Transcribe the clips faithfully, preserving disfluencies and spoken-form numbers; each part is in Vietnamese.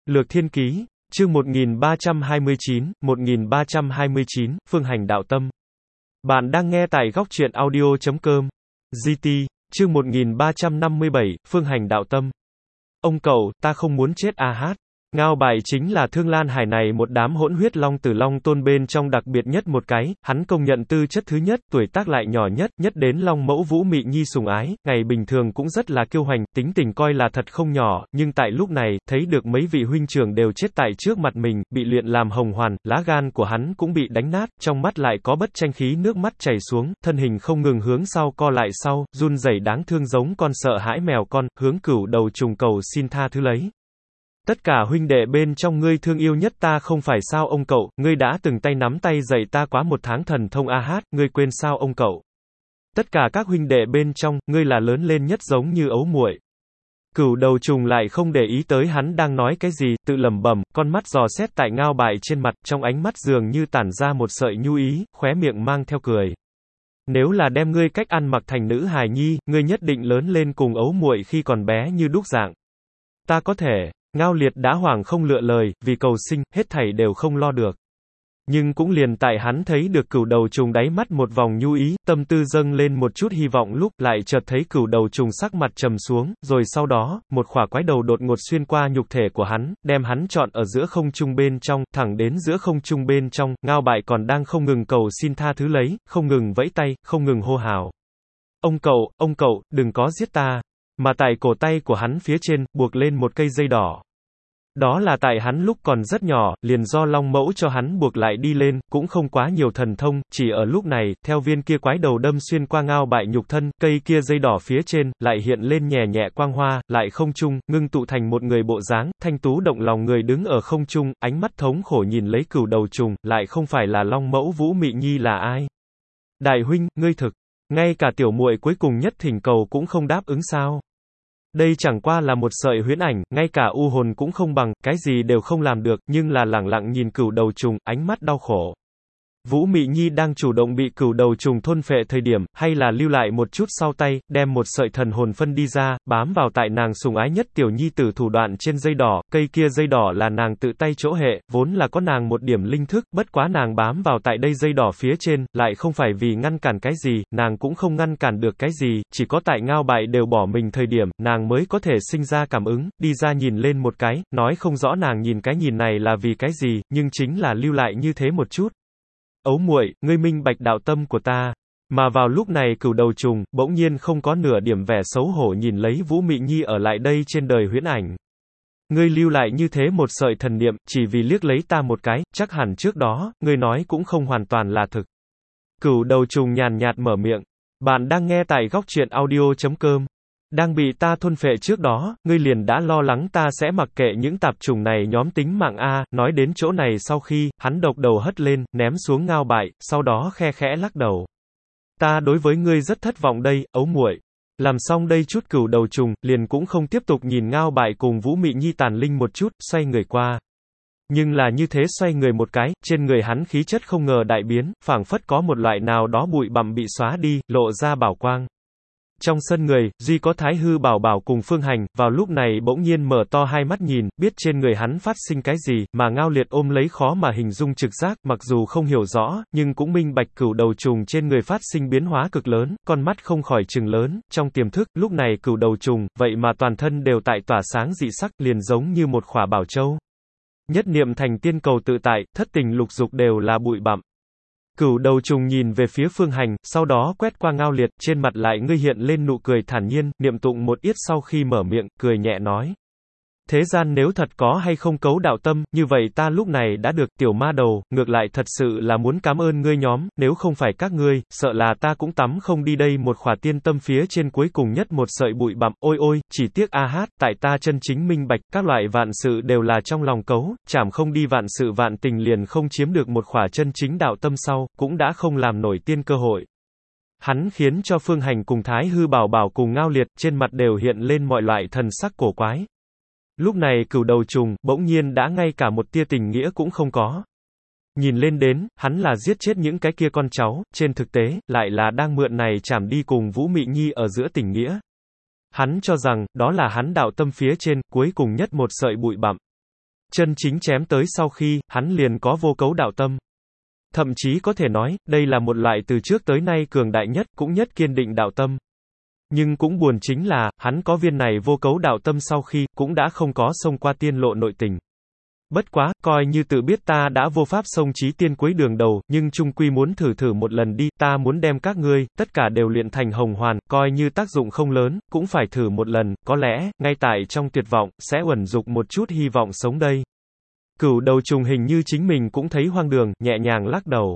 Lược Thiên Ký, chương một nghìn ba trăm hai mươi chín, một nghìn ba trăm hai mươi chín, Phương Hành Đạo Tâm. Bạn đang nghe tại góc truyện audio chấm com. giê tê, chương một nghìn ba trăm năm mươi bảy, Phương Hành Đạo Tâm. Ông cậu, ta không muốn chết a hát. Ngao Bại chính là Thương Lan Hải này một đám hỗn huyết long tử long tôn bên trong đặc biệt nhất một cái, hắn công nhận tư chất thứ nhất, tuổi tác lại nhỏ nhất, nhất đến long mẫu Vũ Mị Nhi sủng ái, ngày bình thường cũng rất là kiêu hành, tính tình coi là thật không nhỏ, nhưng tại lúc này, thấy được mấy vị huynh trưởng đều chết tại trước mặt mình, bị luyện làm hồng hoàn, lá gan của hắn cũng bị đánh nát, trong mắt lại có bất tranh khí nước mắt chảy xuống, thân hình không ngừng hướng sau co lại sau, run rẩy đáng thương giống con sợ hãi mèo con, hướng Cửu Đầu Trùng cầu xin tha thứ lấy. Tất cả huynh đệ bên trong ngươi thương yêu nhất ta không phải sao ông cậu, ngươi đã từng tay nắm tay dạy ta quá một tháng thần thông a hát, ngươi quên sao ông cậu. Tất cả các huynh đệ bên trong, ngươi là lớn lên nhất giống như ấu muội. Cửu Đầu Trùng lại không để ý tới hắn đang nói cái gì, tự lẩm bẩm, con mắt dò xét tại Ngao Bại trên mặt, trong ánh mắt dường như tản ra một sợi nhu ý, khóe miệng mang theo cười. Nếu là đem ngươi cách ăn mặc thành nữ hài nhi, ngươi nhất định lớn lên cùng ấu muội khi còn bé như đúc dạng. Ta có thể. Ngao Liệt đã hoảng không lựa lời, vì cầu sinh, hết thảy đều không lo được. Nhưng cũng liền tại hắn thấy được Cửu Đầu Trùng đáy mắt một vòng nhu ý, tâm tư dâng lên một chút hy vọng lúc, lại chợt thấy Cửu Đầu Trùng sắc mặt trầm xuống, rồi sau đó, một khỏa quái đầu đột ngột xuyên qua nhục thể của hắn, đem hắn trọn ở giữa không trung bên trong, thẳng đến giữa không trung bên trong, Ngao Bại còn đang không ngừng cầu xin tha thứ lấy, không ngừng vẫy tay, không ngừng hô hào. Ông cậu, ông cậu, đừng có giết ta. Mà tại cổ tay của hắn phía trên, buộc lên một cây dây đỏ. Đó là tại hắn lúc còn rất nhỏ, liền do Long Mẫu cho hắn buộc lại đi lên, cũng không quá nhiều thần thông, chỉ ở lúc này, theo viên kia quái đầu đâm xuyên qua Ngao Bại nhục thân, cây kia dây đỏ phía trên, lại hiện lên nhẹ nhẹ quang hoa, lại không trung, ngưng tụ thành một người bộ dáng, thanh tú động lòng người đứng ở không trung, ánh mắt thống khổ nhìn lấy Cửu Đầu Trùng, lại không phải là Long Mẫu Vũ Mị Nhi là ai. Đại huynh, ngươi thực, ngay cả tiểu muội cuối cùng nhất thỉnh cầu cũng không đáp ứng sao? Đây chẳng qua là một sợi huyễn ảnh, ngay cả u hồn cũng không bằng, cái gì đều không làm được, nhưng là lẳng lặng nhìn Cửu Đầu Trùng, ánh mắt đau khổ. Vũ Mị Nhi đang chủ động bị Cửu Đầu Trùng thôn phệ thời điểm, hay là lưu lại một chút sau tay, đem một sợi thần hồn phân đi ra, bám vào tại nàng sủng ái nhất tiểu nhi tử thủ đoạn trên dây đỏ, cây kia dây đỏ là nàng tự tay chỗ hệ, vốn là có nàng một điểm linh thức, bất quá nàng bám vào tại đây dây đỏ phía trên, lại không phải vì ngăn cản cái gì, nàng cũng không ngăn cản được cái gì, chỉ có tại Ngao Bại đều bỏ mình thời điểm, nàng mới có thể sinh ra cảm ứng, đi ra nhìn lên một cái, nói không rõ nàng nhìn cái nhìn này là vì cái gì, nhưng chính là lưu lại như thế một chút. Ấu muội, ngươi minh bạch đạo tâm của ta. Mà vào lúc này Cửu Đầu Trùng, bỗng nhiên không có nửa điểm vẻ xấu hổ nhìn lấy Vũ Mị Nhi ở lại đây trên đời huyễn ảnh. Ngươi lưu lại như thế một sợi thần niệm, chỉ vì liếc lấy ta một cái, chắc hẳn trước đó, ngươi nói cũng không hoàn toàn là thực. Cửu Đầu Trùng nhàn nhạt mở miệng. Bạn đang nghe tại góc truyện audio chấm com. Đang bị ta thôn phệ trước đó, ngươi liền đã lo lắng ta sẽ mặc kệ những tạp trùng này nhóm tính mạng a. Nói đến chỗ này sau khi, hắn độc đầu hất lên, ném xuống Ngao Bại, sau đó khe khẽ lắc đầu. Ta đối với ngươi rất thất vọng đây, ấu muội. Làm xong đây chút Cửu Đầu Trùng, liền cũng không tiếp tục nhìn Ngao Bại cùng Vũ Mị Nhi tàn linh một chút, xoay người qua. Nhưng là như thế xoay người một cái, trên người hắn khí chất không ngờ đại biến, phảng phất có một loại nào đó bụi bặm bị xóa đi, lộ ra bảo quang. Trong sân người, duy có Thái Hư Bảo Bảo cùng Phương Hành, vào lúc này bỗng nhiên mở to hai mắt nhìn, biết trên người hắn phát sinh cái gì, mà Ngao Liệt ôm lấy khó mà hình dung trực giác, mặc dù không hiểu rõ, nhưng cũng minh bạch Cửu Đầu Trùng trên người phát sinh biến hóa cực lớn, con mắt không khỏi trừng lớn, trong tiềm thức, lúc này Cửu Đầu Trùng, vậy mà toàn thân đều tại tỏa sáng dị sắc, liền giống như một khỏa bảo châu. Nhất niệm thành tiên cầu tự tại, thất tình lục dục đều là bụi bặm. Cửu Đầu Trùng nhìn về phía Phương Hành, sau đó quét qua Ngao Liệt, trên mặt lại ngươi hiện lên nụ cười thản nhiên, niệm tụng một yết sau khi mở miệng, cười nhẹ nói. Thế gian nếu thật có hay không cấu đạo tâm, như vậy ta lúc này đã được, tiểu ma đầu, ngược lại thật sự là muốn cảm ơn ngươi nhóm, nếu không phải các ngươi, sợ là ta cũng tắm không đi đây một khỏa tiên tâm phía trên cuối cùng nhất một sợi bụi bặm, ôi ôi, chỉ tiếc a hát, tại ta chân chính minh bạch, các loại vạn sự đều là trong lòng cấu, chảm không đi vạn sự vạn tình liền không chiếm được một khỏa chân chính đạo tâm sau, cũng đã không làm nổi tiên cơ hội. Hắn khiến cho Phương Hành cùng Thái Hư Bảo Bảo cùng Ngao Liệt, trên mặt đều hiện lên mọi loại thần sắc cổ quái. Lúc này Cửu Đầu Trùng, bỗng nhiên đã ngay cả một tia tình nghĩa cũng không có. Nhìn lên đến, hắn là giết chết những cái kia con cháu, trên thực tế, lại là đang mượn này chảm đi cùng Vũ Mị Nhi ở giữa tình nghĩa. Hắn cho rằng, đó là hắn đạo tâm phía trên, cuối cùng nhất một sợi bụi bặm. Chân chính chém tới sau khi, hắn liền có vô cấu đạo tâm. Thậm chí có thể nói, đây là một loại từ trước tới nay cường đại nhất, cũng nhất kiên định đạo tâm. Nhưng cũng buồn chính là, hắn có viên này vô cấu đạo tâm sau khi, cũng đã không có xông qua tiên lộ nội tình. Bất quá, coi như tự biết ta đã vô pháp xông chí tiên cuối đường đầu, nhưng chung quy muốn thử thử một lần đi, ta muốn đem các ngươi, tất cả đều luyện thành hồng hoàn, coi như tác dụng không lớn, cũng phải thử một lần, có lẽ, ngay tại trong tuyệt vọng, sẽ uẩn dục một chút hy vọng sống đây. Cửu đầu trùng hình như chính mình cũng thấy hoang đường, nhẹ nhàng lắc đầu.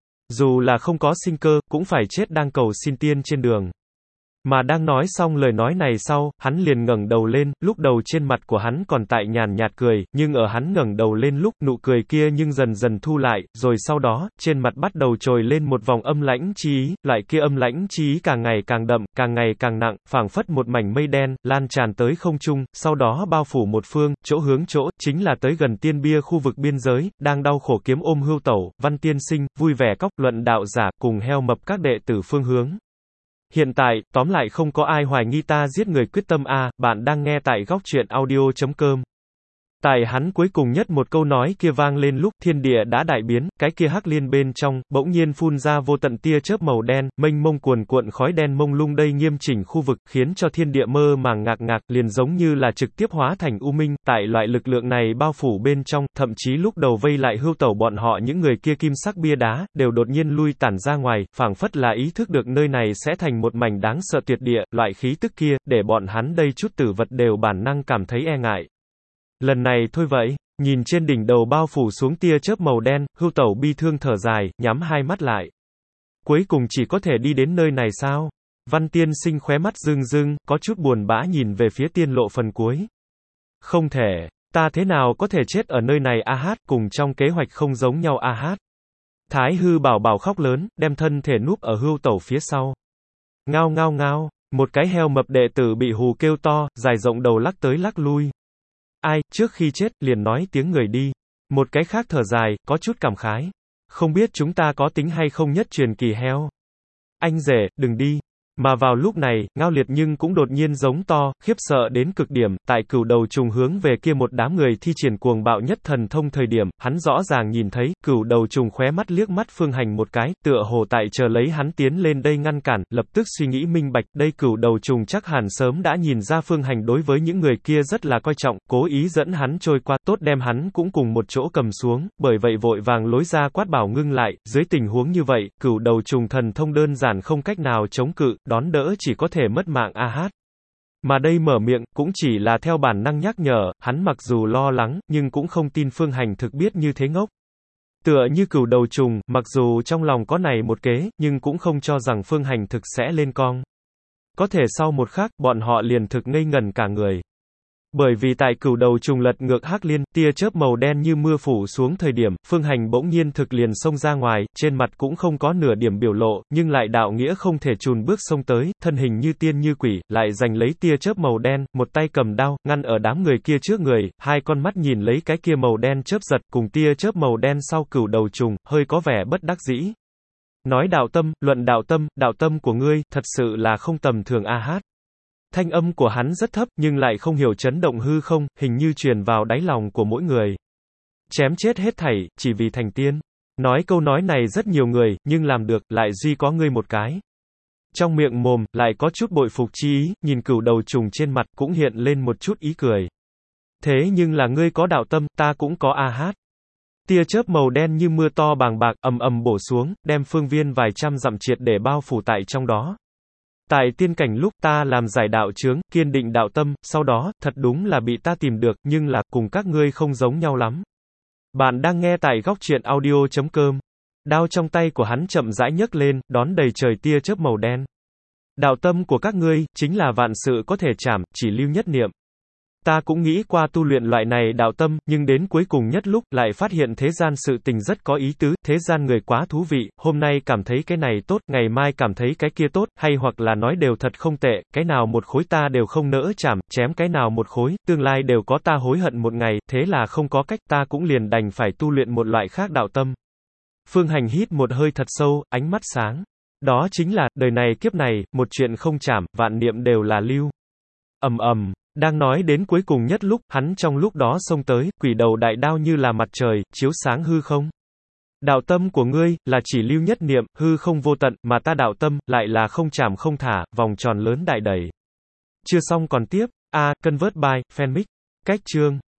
Dù là không có sinh cơ, cũng phải chết đang cầu xin tiên trên đường. Mà đang nói xong lời nói này sau, hắn liền ngẩng đầu lên, lúc đầu trên mặt của hắn còn tại nhàn nhạt cười, nhưng ở hắn ngẩng đầu lên lúc, nụ cười kia nhưng dần dần thu lại, rồi sau đó, trên mặt bắt đầu trồi lên một vòng âm lãnh chi ý, loại kia âm lãnh chi ý càng ngày càng đậm, càng ngày càng nặng, phảng phất một mảnh mây đen, lan tràn tới không trung, sau đó bao phủ một phương, chỗ hướng chỗ, chính là tới gần tiên bia khu vực biên giới, đang đau khổ kiếm ôm hưu tẩu, Văn Tiên Sinh, vui vẻ cóc, luận đạo giả, cùng heo mập các đệ tử phương hướng. Hiện tại, tóm lại không có ai hoài nghi ta giết người quyết tâm a, bạn đang nghe tại góc truyện audio chấm com. Tại hắn cuối cùng nhất một câu nói kia vang lên lúc thiên địa đã đại biến, cái kia hắc liên bên trong, bỗng nhiên phun ra vô tận tia chớp màu đen, mênh mông cuồn cuộn khói đen mông lung đây nghiêm chỉnh khu vực, khiến cho thiên địa mơ màng ngạc ngạc, liền giống như là trực tiếp hóa thành u minh, tại loại lực lượng này bao phủ bên trong, thậm chí lúc đầu vây lại hưu tẩu bọn họ những người kia kim sắc bia đá, đều đột nhiên lui tản ra ngoài, phảng phất là ý thức được nơi này sẽ thành một mảnh đáng sợ tuyệt địa, loại khí tức kia, để bọn hắn đây chút tử vật đều bản năng cảm thấy e ngại. Lần này thôi vậy, nhìn trên đỉnh đầu bao phủ xuống tia chớp màu đen, hưu tẩu bi thương thở dài, nhắm hai mắt lại. Cuối cùng chỉ có thể đi đến nơi này sao? Văn Tiên Sinh khóe mắt rưng rưng, có chút buồn bã nhìn về phía tiên lộ phần cuối. Không thể, ta thế nào có thể chết ở nơi này a hát, cùng trong kế hoạch không giống nhau a hát. Thái hư bảo bảo khóc lớn, đem thân thể núp ở hưu tẩu phía sau. Ngao ngao ngao, một cái heo mập đệ tử bị hù kêu to, dài rộng đầu lắc tới lắc lui. Ai, trước khi chết, liền nói tiếng người đi. Một cái khác thở dài, có chút cảm khái. Không biết chúng ta có tính hay không nhất truyền kỳ heo. Anh rể, đừng đi. Mà vào lúc này, Ngao Liệt nhưng cũng đột nhiên giống to, khiếp sợ đến cực điểm, tại cửu đầu trùng hướng về kia một đám người thi triển cuồng bạo nhất thần thông thời điểm, hắn rõ ràng nhìn thấy, cửu đầu trùng khóe mắt liếc mắt Phương Hành một cái, tựa hồ tại chờ lấy hắn tiến lên đây ngăn cản, lập tức suy nghĩ minh bạch, đây cửu đầu trùng chắc hẳn sớm đã nhìn ra Phương Hành đối với những người kia rất là coi trọng, cố ý dẫn hắn trôi qua, tốt đem hắn cũng cùng một chỗ cầm xuống, bởi vậy vội vàng lối ra quát bảo ngưng lại, dưới tình huống như vậy, cửu đầu trùng thần thông đơn giản không cách nào chống cự, đón đỡ chỉ có thể mất mạng a hát. Mà đây mở miệng, cũng chỉ là theo bản năng nhắc nhở, hắn mặc dù lo lắng, nhưng cũng không tin Phương Hành thực biết như thế ngốc. Tựa như cửu đầu trùng, mặc dù trong lòng có này một kế, nhưng cũng không cho rằng Phương Hành thực sẽ lên cong. Có thể sau một khắc, bọn họ liền thực ngây ngẩn cả người. Bởi vì tại cửu đầu trùng lật ngược hắc liên, tia chớp màu đen như mưa phủ xuống thời điểm, Phương Hành bỗng nhiên thực liền xông ra ngoài, trên mặt cũng không có nửa điểm biểu lộ, nhưng lại đạo nghĩa không thể chùn bước xông tới, thân hình như tiên như quỷ, lại giành lấy tia chớp màu đen, một tay cầm đao, ngăn ở đám người kia trước người, hai con mắt nhìn lấy cái kia màu đen chớp giật, cùng tia chớp màu đen sau cửu đầu trùng, hơi có vẻ bất đắc dĩ. Nói đạo tâm, luận đạo tâm, đạo tâm của ngươi, thật sự là không tầm thường a hát. Thanh âm của hắn rất thấp, nhưng lại không hiểu chấn động hư không, hình như truyền vào đáy lòng của mỗi người. Chém chết hết thảy, chỉ vì thành tiên. Nói câu nói này rất nhiều người, nhưng làm được, lại duy có ngươi một cái. Trong miệng mồm, lại có chút bội phục chi ý, nhìn cửu đầu trùng trên mặt, cũng hiện lên một chút ý cười. Thế nhưng là ngươi có đạo tâm, ta cũng có a hát. Tia chớp màu đen như mưa to bàng bạc, ầm ầm bổ xuống, đem phương viên vài trăm dặm triệt để bao phủ tại trong đó. Tại tiên cảnh lúc ta làm giải đạo chướng, kiên định đạo tâm, sau đó, thật đúng là bị ta tìm được, nhưng là, cùng các ngươi không giống nhau lắm. Bạn đang nghe tại góc truyện audio chấm com. Đao trong tay của hắn chậm rãi nhấc lên, đón đầy trời tia chớp màu đen. Đạo tâm của các ngươi, chính là vạn sự có thể chảm, chỉ lưu nhất niệm. Ta cũng nghĩ qua tu luyện loại này đạo tâm, nhưng đến cuối cùng nhất lúc, lại phát hiện thế gian sự tình rất có ý tứ, thế gian người quá thú vị, hôm nay cảm thấy cái này tốt, ngày mai cảm thấy cái kia tốt, hay hoặc là nói đều thật không tệ, cái nào một khối ta đều không nỡ chảm, chém cái nào một khối, tương lai đều có ta hối hận một ngày, thế là không có cách, ta cũng liền đành phải tu luyện một loại khác đạo tâm. Phương Hành hít một hơi thật sâu, ánh mắt sáng. Đó chính là, đời này kiếp này, một chuyện không chảm, vạn niệm đều là lưu. Ầm ầm. Đang nói đến cuối cùng nhất lúc, hắn trong lúc đó xông tới, quỷ đầu đại đao như là mặt trời, chiếu sáng hư không. Đạo tâm của ngươi, là chỉ lưu nhất niệm, hư không vô tận, mà ta đạo tâm, lại là không chảm không thả, vòng tròn lớn đại đẩy. Chưa xong còn tiếp. A. Convert by, Fanmic. Cách chương.